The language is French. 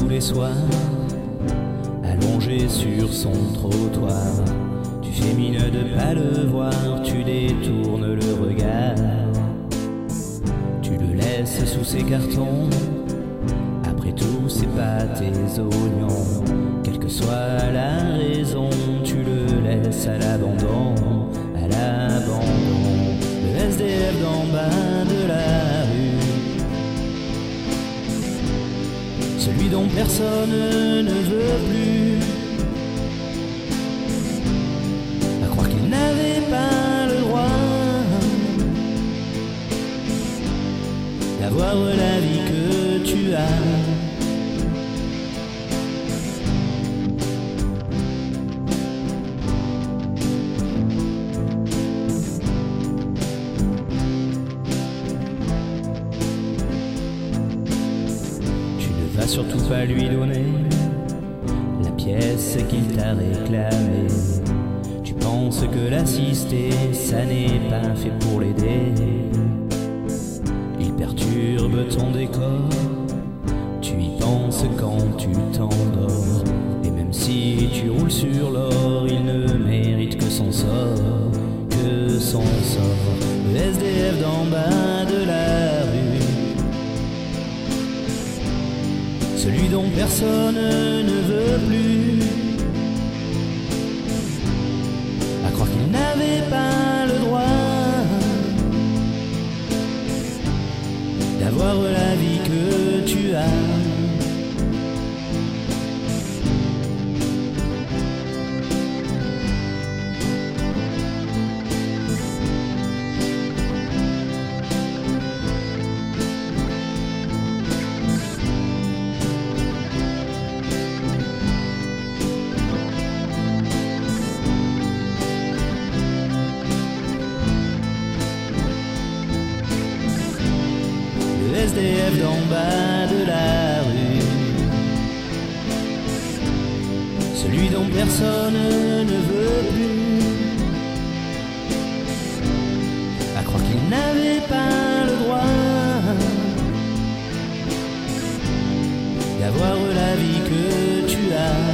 tous les soirs, allongé sur son trottoir. Tu fais mine de pas le voir, tu détournes le regard. Tu le laisses sous ses cartons, après tout c'est pas tes oignons. Quelle que soit la raison, tu le laisses à l'abandon, à l'abandon. Le SDF d'en bas de la rue, celui dont personne ne veut plus, à croire qu'il n'avait pas le droit d'avoir la vie que tu as. Va surtout pas lui donner la pièce qu'il t'a réclamée. Tu penses que l'assister, ça n'est pas fait pour l'aider. Il perturbe ton décor, tu y penses quand tu t'endors. Et même si tu roules sur l'or, il ne mérite que son sort, que son sort. Le SDF d'en bas de la rue, celui dont personne ne veut plus, à croire qu'il n'avait pas le droit d'avoir la vie que tu as. SDF d'en bas de la rue, celui dont personne ne veut plus, à croire qu'il n'avait pas le droit d'avoir la vie que tu as.